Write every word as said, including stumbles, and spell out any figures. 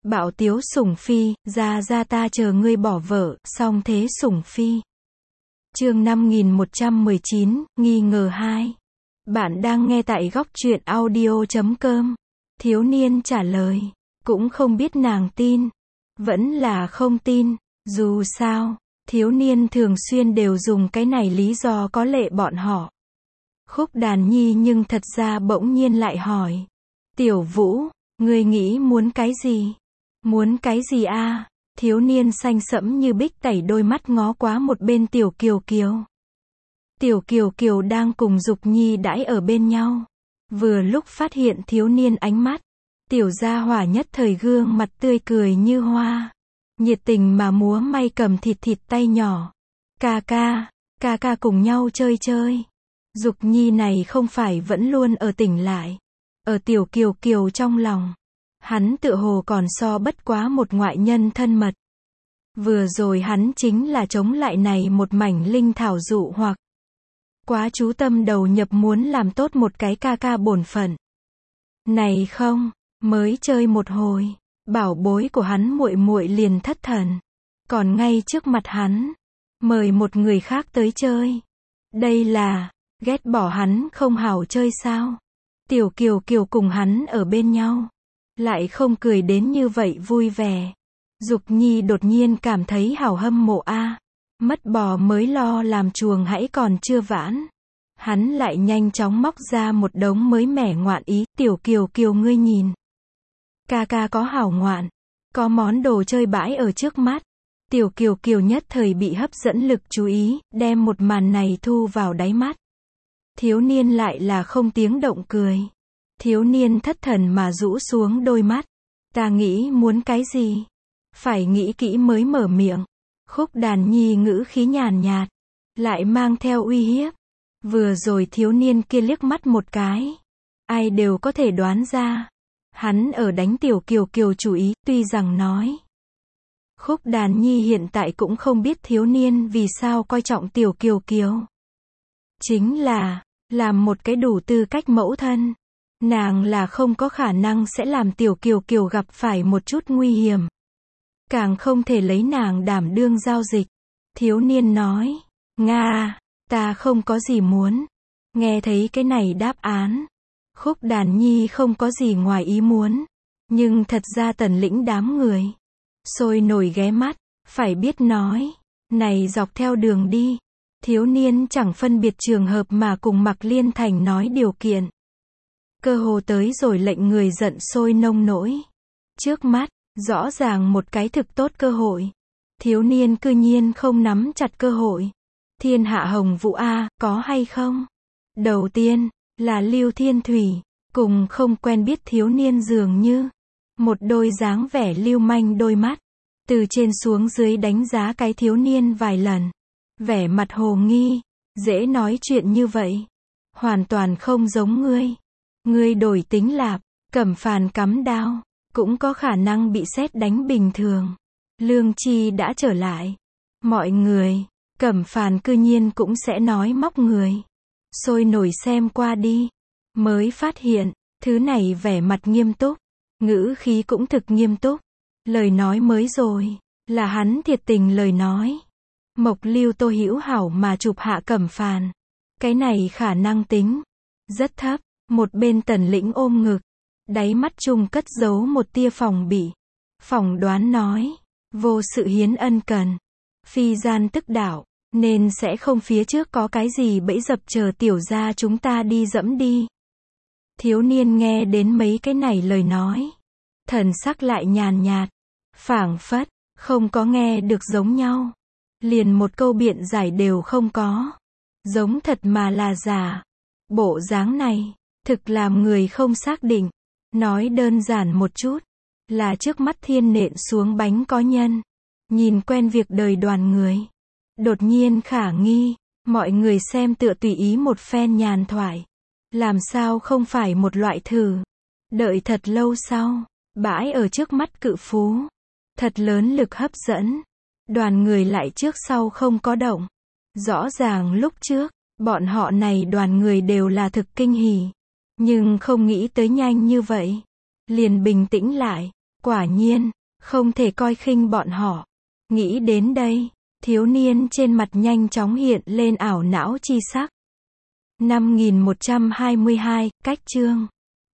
Bạo tiếu sủng phi, ra ra ta chờ ngươi bỏ vợ, song thế sủng phi. Chương năm nghìn một trăm mười chín, nghi ngờ hai. Bạn đang nghe tại góc truyện audio chấm com. Thiếu niên trả lời, cũng không biết nàng tin, vẫn là không tin, dù sao, thiếu niên thường xuyên đều dùng cái này lý do có lệ bọn họ. Khúc Đàn Nhi nhưng thật ra bỗng nhiên lại hỏi, Tiểu Vũ, ngươi nghĩ muốn cái gì? Muốn cái gì a? Thiếu niên xanh sẫm như bích tẩy đôi mắt ngó quá một bên Tiểu Kiều Kiều. Tiểu Kiều Kiều đang cùng Dục Nhi đãi ở bên nhau. Vừa lúc phát hiện thiếu niên ánh mắt, tiểu gia hỏa nhất thời gương mặt tươi cười như hoa, nhiệt tình mà múa may cầm thịt thịt tay nhỏ. Ca ca, ca ca cùng nhau chơi chơi. Dục Nhi này không phải vẫn luôn ở tỉnh lại. Ở Tiểu Kiều Kiều trong lòng, hắn tựa hồ còn so bất quá một ngoại nhân thân mật. Vừa rồi hắn chính là chống lại này một mảnh linh thảo dụ hoặc. Quá chú tâm đầu nhập muốn làm tốt một cái ca ca bổn phận. Này không, mới chơi một hồi, bảo bối của hắn muội muội liền thất thần. Còn ngay trước mặt hắn, mời một người khác tới chơi. Đây là, ghét bỏ hắn không hảo chơi sao? Tiểu Kiều Kiều cùng hắn ở bên nhau, lại không cười đến như vậy vui vẻ. Dục Nhi đột nhiên cảm thấy hảo hâm mộ a. Mất bò mới lo làm chuồng hãy còn chưa vãn. Hắn lại nhanh chóng móc ra một đống mới mẻ ngoạn ý. Tiểu Kiều Kiều ngươi nhìn, ca ca có hảo ngoạn, có món đồ chơi bãi ở trước mắt. Tiểu Kiều Kiều nhất thời bị hấp dẫn lực chú ý, đem một màn này thu vào đáy mắt. Thiếu niên lại là không tiếng động cười. Thiếu niên thất thần mà rũ xuống đôi mắt. Ta nghĩ muốn cái gì? Phải nghĩ kỹ mới mở miệng. Khúc Đàn Nhi ngữ khí nhàn nhạt, lại mang theo uy hiếp. Vừa rồi thiếu niên kia liếc mắt một cái, ai đều có thể đoán ra, hắn ở đánh Tiểu Kiều Kiều chủ ý. Tuy rằng nói, Khúc Đàn Nhi hiện tại cũng không biết thiếu niên vì sao coi trọng Tiểu Kiều Kiều. Chính là, làm một cái đủ tư cách mẫu thân, nàng là không có khả năng sẽ làm Tiểu Kiều Kiều gặp phải một chút nguy hiểm. Càng không thể lấy nàng đảm đương giao dịch. Thiếu niên nói, Nga, ta không có gì muốn. Nghe thấy cái này đáp án, Khúc Đàn Nhi không có gì ngoài ý muốn. Nhưng thật ra Tần Lĩnh đám người sôi nổi ghé mắt, phải biết nói, này dọc theo đường đi, thiếu niên chẳng phân biệt trường hợp mà cùng Mạc Liên Thành nói điều kiện. Cơ hồ tới rồi lệnh người giận sôi nông nỗi. Trước mắt, rõ ràng một cái thực tốt cơ hội. Thiếu niên cư nhiên không nắm chặt cơ hội. Thiên Hạ Hồng Vũ A, có hay không? Đầu tiên, là Lưu Thiên Thủy, cùng không quen biết thiếu niên dường như. Một đôi dáng vẻ lưu manh đôi mắt. Từ trên xuống dưới đánh giá cái thiếu niên vài lần. Vẻ mặt hồ nghi, dễ nói chuyện như vậy. Hoàn toàn không giống ngươi. Ngươi đổi tính lạp, Cẩm Phàn cắm đao, cũng có khả năng bị sét đánh bình thường. Lương Chi đã trở lại. Mọi người, Cẩm Phàn cư nhiên cũng sẽ nói móc người. Sôi nổi xem qua đi, mới phát hiện, thứ này vẻ mặt nghiêm túc, ngữ khí cũng thực nghiêm túc. Lời nói mới rồi, là hắn thiệt tình lời nói. Mộc Lưu Tô hữu hảo mà chụp hạ Cẩm Phàn. Cái này khả năng tính rất thấp. Một bên Tần Lĩnh ôm ngực, đáy mắt chung cất giấu một tia phòng bị. Phỏng đoán nói, vô sự hiến ân cần, phi gian tức đạo, nên sẽ không phía trước có cái gì bẫy dập chờ tiểu gia chúng ta đi dẫm đi. Thiếu niên nghe đến mấy cái này lời nói, thần sắc lại nhàn nhạt, phảng phất không có nghe được giống nhau. Liền một câu biện giải đều không có. Giống thật mà là giả. Bộ dáng này, thực làm người không xác định. Nói đơn giản một chút, là trước mắt thiên nện xuống bánh có nhân. Nhìn quen việc đời đoàn người. Đột nhiên khả nghi, mọi người xem tựa tùy ý một phen nhàn thoại. Làm sao không phải một loại thử. Đợi thật lâu sau, bãi ở trước mắt cự phú. Thật lớn lực hấp dẫn. Đoàn người lại trước sau không có động. Rõ ràng lúc trước, bọn họ này đoàn người đều là thực kinh hỉ. Nhưng không nghĩ tới nhanh như vậy. Liền bình tĩnh lại. Quả nhiên, không thể coi khinh bọn họ. Nghĩ đến đây, thiếu niên trên mặt nhanh chóng hiện lên ảo não chi sắc. năm nghìn một trăm hai mươi hai, cách chương